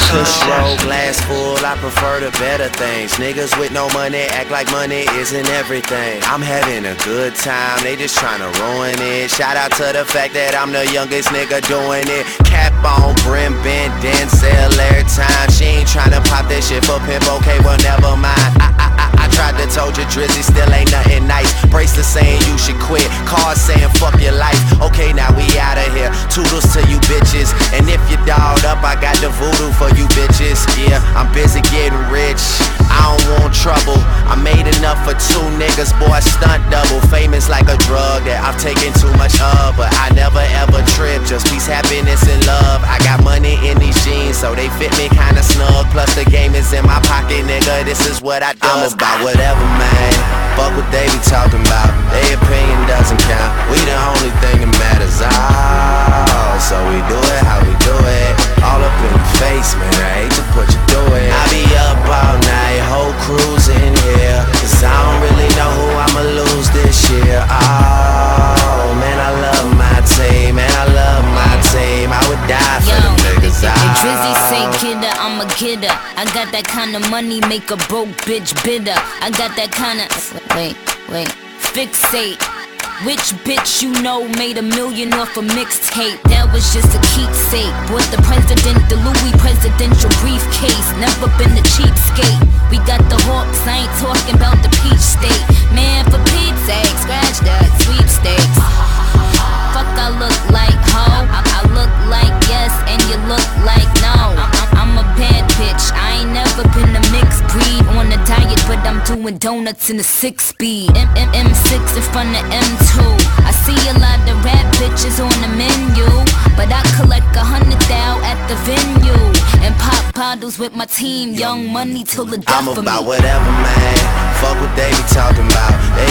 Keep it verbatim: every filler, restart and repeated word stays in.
Push roll, glass full, I prefer the better things. Niggas with no money act like money isn't everything. I'm having a good time, they just tryna ruin it. Shout out to the fact that I'm the youngest nigga doing it. Cap on, brim bent, Denzel every time. She ain't tryna pop that shit for pimp, okay, well never mind. I, I, I, I tried to told you Drizzy still ain't nothing nice. Bracelet saying you should quit, cards saying fuck your life. Okay, now we outta here, toodles to you bitches. And if you dolled up, I got the voodoo for you bitches. Yeah, I'm busy getting rich, I don't want trouble. I made enough for two niggas, boy, stunt double. Famous like a drug that I've taken too much of, but I never ever trip, just peace, happiness, and love. I got money in these jeans, so they fit me kinda snug. Plus the game is in my pocket, nigga, this is what I do. I'm about whatever, man, fuck what they be talking about. Their opinion doesn't count, we the only thing that matters. Oh, so we do it how we do it. All up in your face, man, I hate to put you through it. I be up all night, whole crew's in here, cause I don't really know who I'ma lose this year. Oh, man, I love my team, man, I love my team. I would die for them niggas. Yo, the Drizzy say kidder, I'm a kidder. I got that kind of money, make a broke bitch bitter. I got that kind of, wait, wait, fixate. Which bitch you know made a million off a mixtape? That was just a keepsake. Bought the president the Louis presidential briefcase. Never been a cheapskate. We got the Hawks, I ain't talking about the peach state. Man, for Pete's sake, scratch that sweepstakes. Fuck, I look like ho, I, I look like yes, and you look like no. I'm, I'm a bad bitch, I ain't never been a mixed breed. On a diet, but I'm doing donuts in a six speed. M M M six in front of M two. I see a lot of rap bitches on the menu, but I collect a hundred thou at the venue and pop bottles with my team. Young money till the death I'm of me. about whatever, man, fuck what they be talking about. They